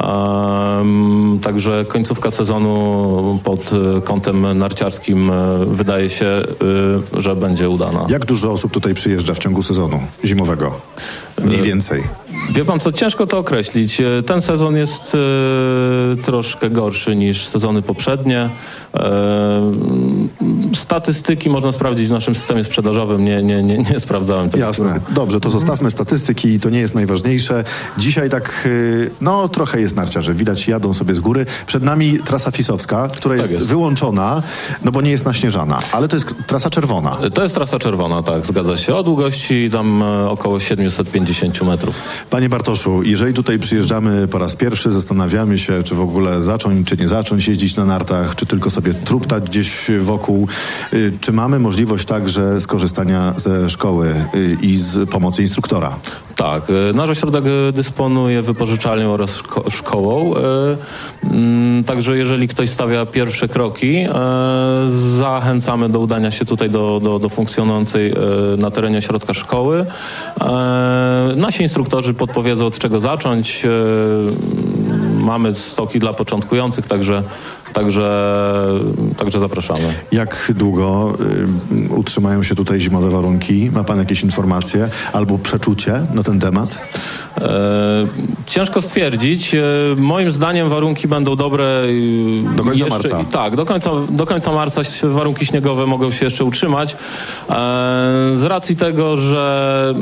Także końcówka sezonu pod kątem narciarskim wydaje się, że będzie udana. Jak dużo osób tutaj przyjeżdża w ciągu sezonu zimowego? Mniej więcej. Wie pan co, ciężko to określić. Ten sezon jest troszkę gorszy niż sezony poprzednie. Statystyki można sprawdzić w naszym systemie sprzedażowym. Nie sprawdzałem tego. Jasne. Dobrze, to zostawmy statystyki, to nie jest najważniejsze. Dzisiaj tak, trochę jest narciarzy. Widać, jadą sobie z góry. Przed nami trasa FIS-owska, która jest wyłączona, no bo nie jest naśnieżana. Ale to jest trasa czerwona. To jest trasa czerwona, tak, zgadza się. O długości tam około 750 metrów. Panie Bartoszu, jeżeli tutaj przyjeżdżamy po raz pierwszy, zastanawiamy się, czy w ogóle zacząć, czy nie zacząć jeździć na nartach, czy tylko sobie truptać gdzieś wokół. Czy mamy możliwość także skorzystania ze szkoły i z pomocy instruktora? Tak, nasz ośrodek dysponuje wypożyczalnią oraz szkołą. Także jeżeli ktoś stawia pierwsze kroki, zachęcamy do udania się tutaj do funkcjonującej na terenie ośrodka szkoły. Nasi instruktorzy podpowiedzą, od czego zacząć. Mamy stoki dla początkujących, także zapraszamy. Jak długo utrzymają się tutaj zimowe warunki? Ma pan jakieś informacje albo przeczucie na ten temat? Ciężko stwierdzić. Moim zdaniem warunki będą dobre do końca marca. Tak, do końca marca warunki śniegowe mogą się jeszcze utrzymać. Z racji tego, że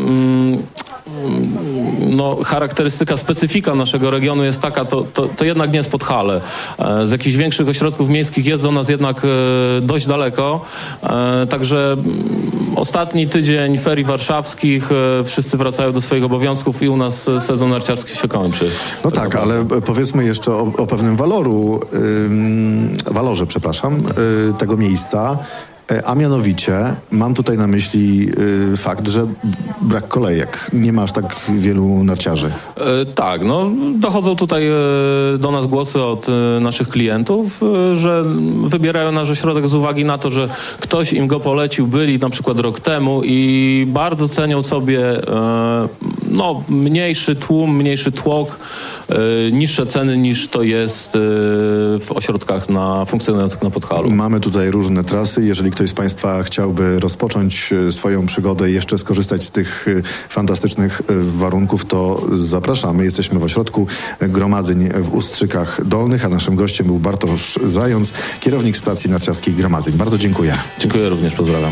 charakterystyka, specyfika naszego regionu jest taka, to jednak nie jest Podhale. Z jakichś większych ośrodków miejskich jest do nas jednak dość daleko. Także ostatni tydzień ferii warszawskich, wszyscy wracają do swoich obowiązków i u nas sezon narciarski się kończy. No tak, ale powiedzmy jeszcze o pewnym walorze tego miejsca. A mianowicie mam tutaj na myśli fakt, że brak kolejek. Nie ma aż tak wielu narciarzy. Tak, dochodzą tutaj do nas głosy od naszych klientów, że wybierają nasz ośrodek z uwagi na to, że ktoś im go polecił, byli na przykład rok temu i bardzo cenią sobie mniejszy tłum, mniejszy tłok, niższe ceny niż to jest w ośrodkach funkcjonujących na Podhalu. Mamy tutaj różne trasy. Jeżeli ktoś z Państwa chciałby rozpocząć swoją przygodę i jeszcze skorzystać z tych fantastycznych warunków, to zapraszamy. Jesteśmy w ośrodku Gromadzeń w Ustrzykach Dolnych, a naszym gościem był Bartosz Zając, kierownik stacji narciarskiej Gromadzeń. Bardzo dziękuję. Dziękuję również, pozdrawiam.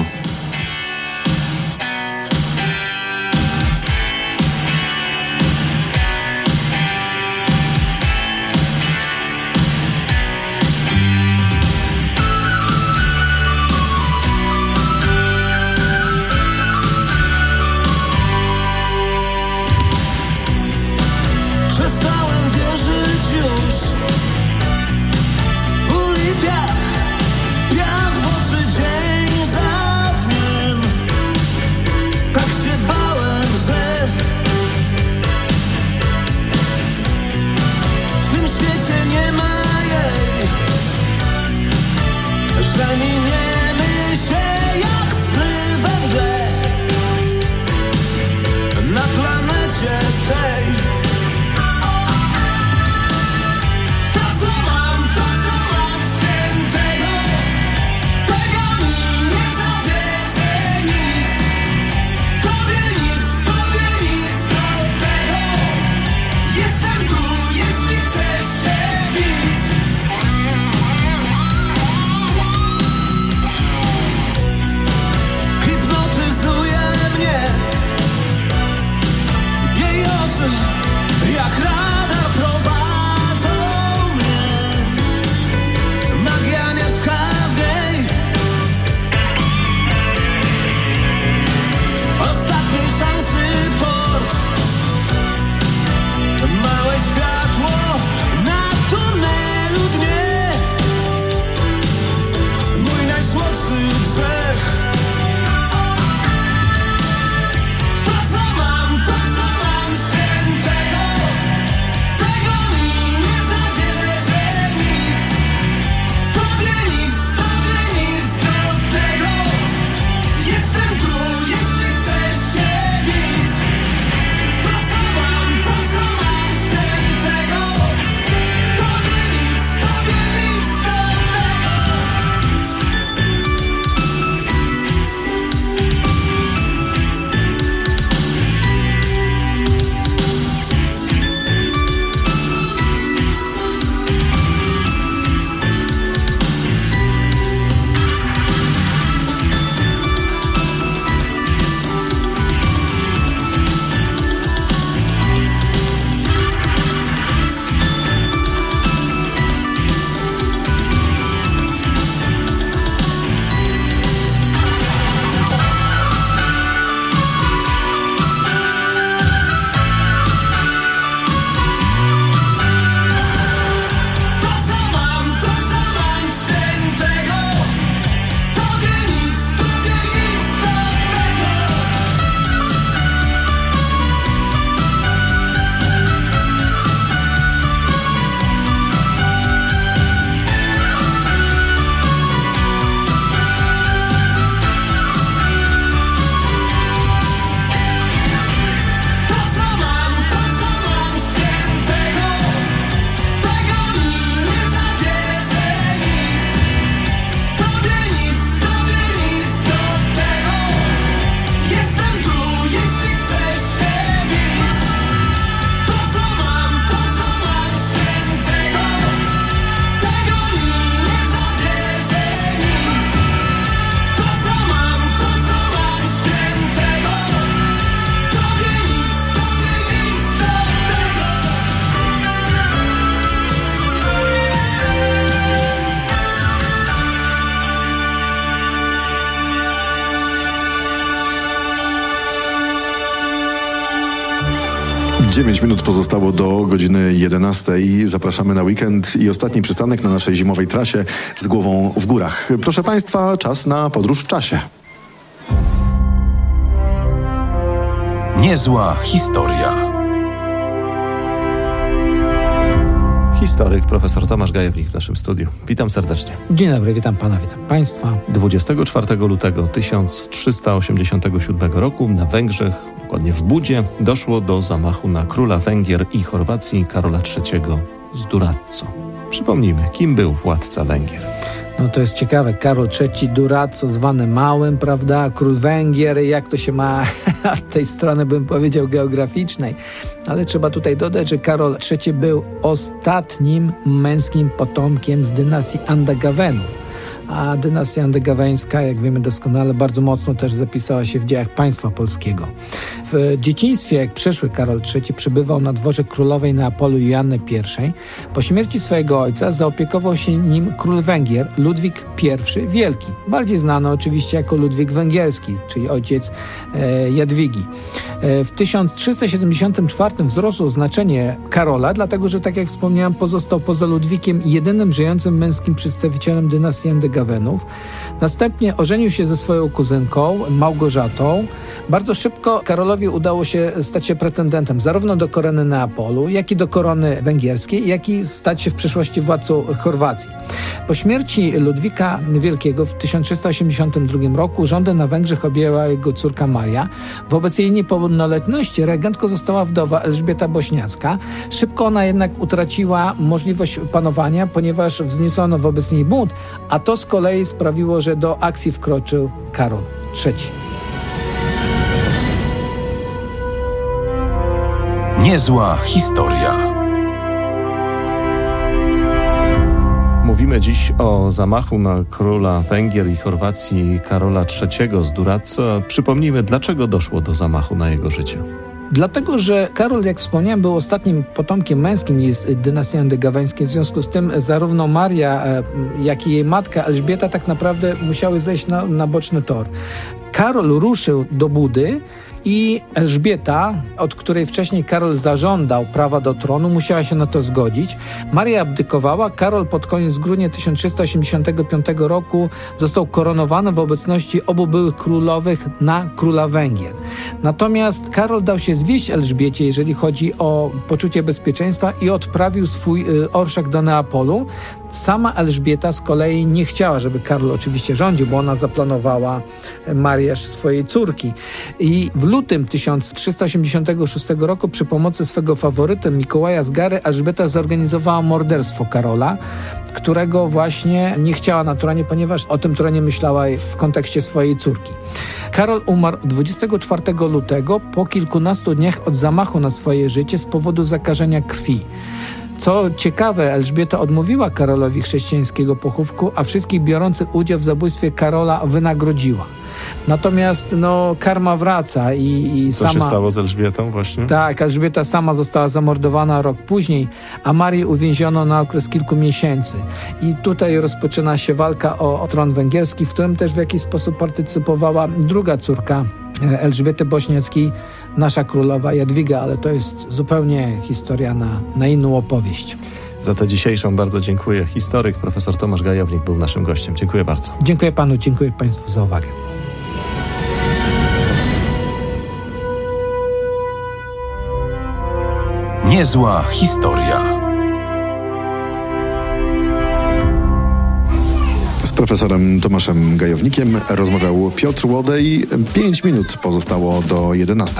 Piach w oczy dzień za dniem. 9 minut pozostało do godziny 11. Zapraszamy na weekend i ostatni przystanek na naszej zimowej trasie z głową w górach. Proszę Państwa, czas na podróż w czasie. Niezła historia. Historyk profesor Tomasz Gajownik w naszym studiu. Witam serdecznie. Dzień dobry, witam pana, witam państwa. 24 lutego 1387 roku na Węgrzech, dokładnie w Budzie, doszło do zamachu na króla Węgier i Chorwacji Karola III z Durazzo. Przypomnijmy, kim był władca Węgier. No to jest ciekawe, Karol III Durazzo, zwany Małym, prawda, król Węgier, jak to się ma od tej strony, bym powiedział, geograficznej. Ale trzeba tutaj dodać, że Karol III był ostatnim męskim potomkiem z dynastii Andegawenów. A dynastia andegaweńska, jak wiemy doskonale, bardzo mocno też zapisała się w dziejach państwa polskiego. W dzieciństwie, jak przyszły Karol III przebywał na dworze królowej Neapolu Joanny I. Po śmierci swojego ojca zaopiekował się nim król Węgier, Ludwik I Wielki. Bardziej znany oczywiście jako Ludwik Węgierski, czyli ojciec Jadwigi. W 1374 wzrosło znaczenie Karola, dlatego że, tak jak wspomniałem, pozostał poza Ludwikiem jedynym żyjącym męskim przedstawicielem dynastii Andegawenów. Następnie ożenił się ze swoją kuzynką Małgorzatą. Bardzo szybko Karolowi udało się stać się pretendentem zarówno do korony Neapolu, jak i do korony węgierskiej, jak i stać się w przyszłości władcą Chorwacji. Po śmierci Ludwika Wielkiego w 1382 roku rządy na Węgrzech objęła jego córka Maria. Wobec jej niepełnoletności regentką została wdowa Elżbieta Bośniacka. Szybko ona jednak utraciła możliwość panowania, ponieważ wzniesiono wobec niej bunt, a to z kolei sprawiło, że do akcji wkroczył Karol III. Niezła historia. Mówimy dziś o zamachu na króla Węgier i Chorwacji Karola III z Durazzo. Przypomnijmy, dlaczego doszło do zamachu na jego życie. Dlatego, że Karol, jak wspomniałem, był ostatnim potomkiem męskim z dynastii andegaweńskiej. W związku z tym zarówno Maria, jak i jej matka Elżbieta tak naprawdę musiały zejść na boczny tor. Karol ruszył do Budy i Elżbieta, od której wcześniej Karol zażądał prawa do tronu, musiała się na to zgodzić. Maria abdykowała, Karol pod koniec grudnia 1385 roku został koronowany w obecności obu byłych królowych na króla Węgier. Natomiast Karol dał się zwieść Elżbiecie, jeżeli chodzi o poczucie bezpieczeństwa, i odprawił swój orszak do Neapolu. Sama Elżbieta z kolei nie chciała, żeby Karol oczywiście rządził, bo ona zaplanowała mariaż swojej córki. I w lutym 1386 roku przy pomocy swego faworyta Mikołaja z Gary Elżbieta zorganizowała morderstwo Karola, którego właśnie nie chciała na tronie, ponieważ o tym tronie myślała w kontekście swojej córki. Karol umarł 24 lutego po kilkunastu dniach od zamachu na swoje życie z powodu zakażenia krwi. Co ciekawe, Elżbieta odmówiła Karolowi chrześcijańskiego pochówku, a wszystkich biorących udział w zabójstwie Karola wynagrodziła. Natomiast karma wraca i Co się stało z Elżbietą właśnie? Tak, Elżbieta sama została zamordowana rok później, a Marię uwięziono na okres kilku miesięcy. I tutaj rozpoczyna się walka o tron węgierski, w którym też w jakiś sposób partycypowała druga córka Elżbiety Bośniackiej, nasza królowa Jadwiga, ale to jest zupełnie historia na inną opowieść. Za tę dzisiejszą bardzo dziękuję. Historyk profesor Tomasz Gajownik był naszym gościem. Dziękuję bardzo. Dziękuję panu, dziękuję państwu za uwagę. Niezła historia. Z profesorem Tomaszem Gajownikiem rozmawiał Piotr Łodej. 5 minut pozostało do 11.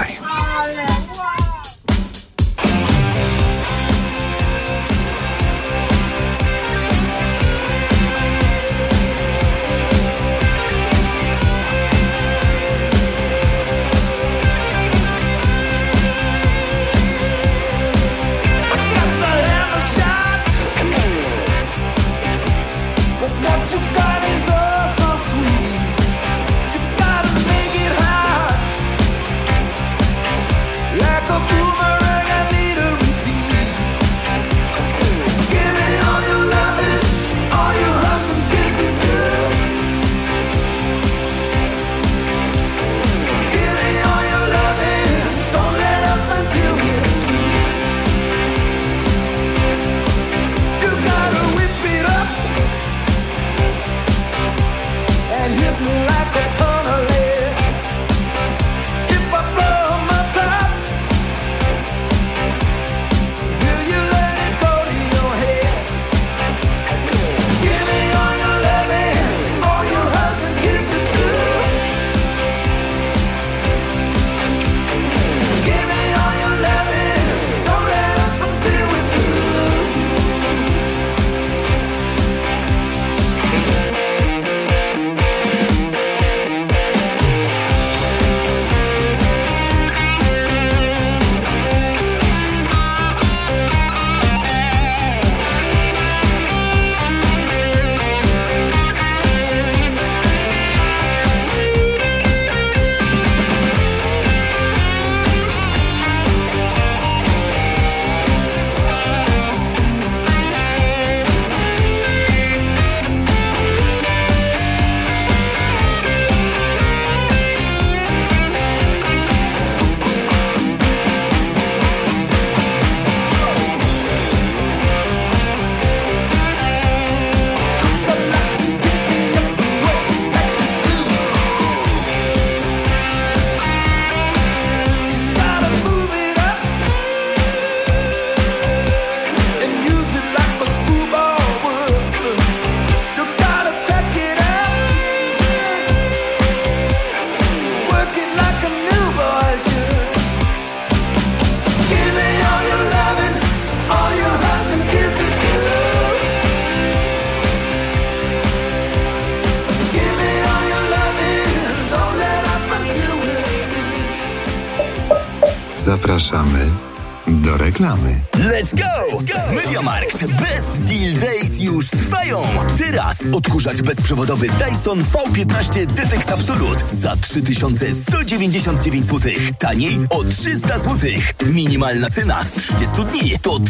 Zapraszamy do reklamy. Let's go! W MediaMarkt Best Deal Days już trwają! Teraz odkurzacz bezprzewodowy Dyson V15 Detect Absolute za 3199 zł. Taniej o 300 zł. Minimalna cena z 30 dni to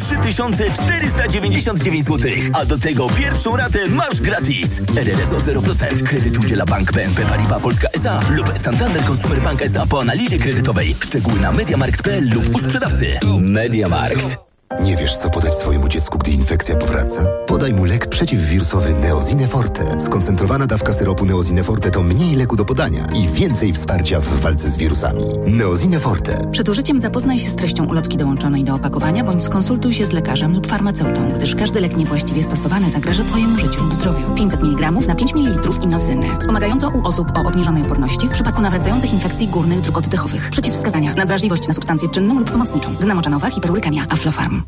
3499 zł. A do tego pierwszą ratę masz gratis. RRS o 0%. Kredyt udziela Bank BNP Paribas Polska S.A. lub Santander Consumer Bank S.A. po analizie kredytowej. Szczegóły na mediamarkt.pl lub u sprzedawcy. MediaMarkt. Nie wiesz, co podać swojemu dziecku, gdy infekcja powraca? Podaj mu lek przeciwwirusowy Neosine Forte. Skoncentrowana dawka syropu Neosine Forte to mniej leku do podania i więcej wsparcia w walce z wirusami. Neosine Forte. Przed użyciem zapoznaj się z treścią ulotki dołączonej do opakowania, bądź skonsultuj się z lekarzem lub farmaceutą, gdyż każdy lek niewłaściwie stosowany zagraża Twojemu życiu lub zdrowiu. 500 mg na 5 ml inocyny. Wspomagającą u osób o obniżonej odporności w przypadku nawracających infekcji górnych dróg oddechowych. Przeciwwskazania: nadwrażliwość na substancję czynną lub pomocniczą. Znamoczanowa hiperurykemia. Aflofarm.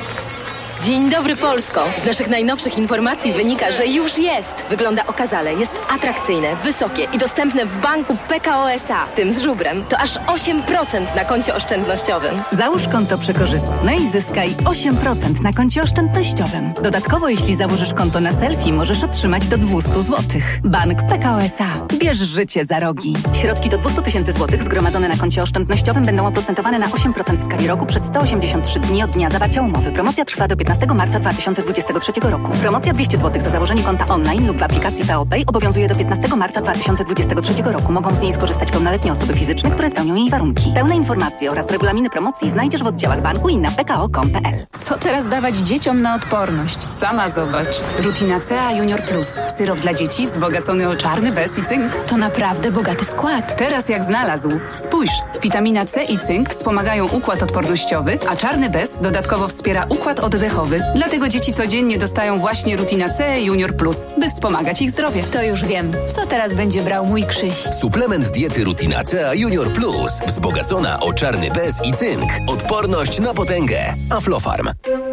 Dzień dobry Polsko! Z naszych najnowszych informacji wynika, że już jest. Wygląda okazale, jest atrakcyjne, wysokie i dostępne w banku PKO SA. Tym z żubrem to aż 8% na koncie oszczędnościowym. Załóż konto przekorzystne i zyskaj 8% na koncie oszczędnościowym. Dodatkowo, jeśli założysz konto na selfie, możesz otrzymać do 200 zł. Bank PKO SA. Bierz życie za rogi. Środki do 200 000 złotych zgromadzone na koncie oszczędnościowym będą oprocentowane na 8% w skali roku przez 183 dni od dnia zawarcia umowy. Promocja trwa do 15 marca 2023 roku. Promocja 200 zł za założenie konta online lub w aplikacji PeoPay obowiązuje do 15 marca 2023 roku. Mogą z niej skorzystać pełnoletnie osoby fizyczne, które spełnią jej warunki. Pełne informacje oraz regulaminy promocji znajdziesz w oddziałach banku i na pko.com.pl. Co teraz dawać dzieciom na odporność? Sama zobacz. Rutina CA Junior Plus. Syrop dla dzieci wzbogacony o czarny bez i cynk. To naprawdę bogaty skład. Teraz jak znalazł. Spójrz, witamina C i cynk wspomagają układ odpornościowy, a czarny bez dodatkowo wspiera układ oddechowy. Dlatego dzieci codziennie dostają właśnie Rutina C Junior Plus, by wspomagać ich zdrowie. To już wiem. Co teraz będzie brał mój Krzyś? Suplement diety Rutina C Junior Plus. Wzbogacona o czarny bez i cynk. Odporność na potęgę. Aflofarm.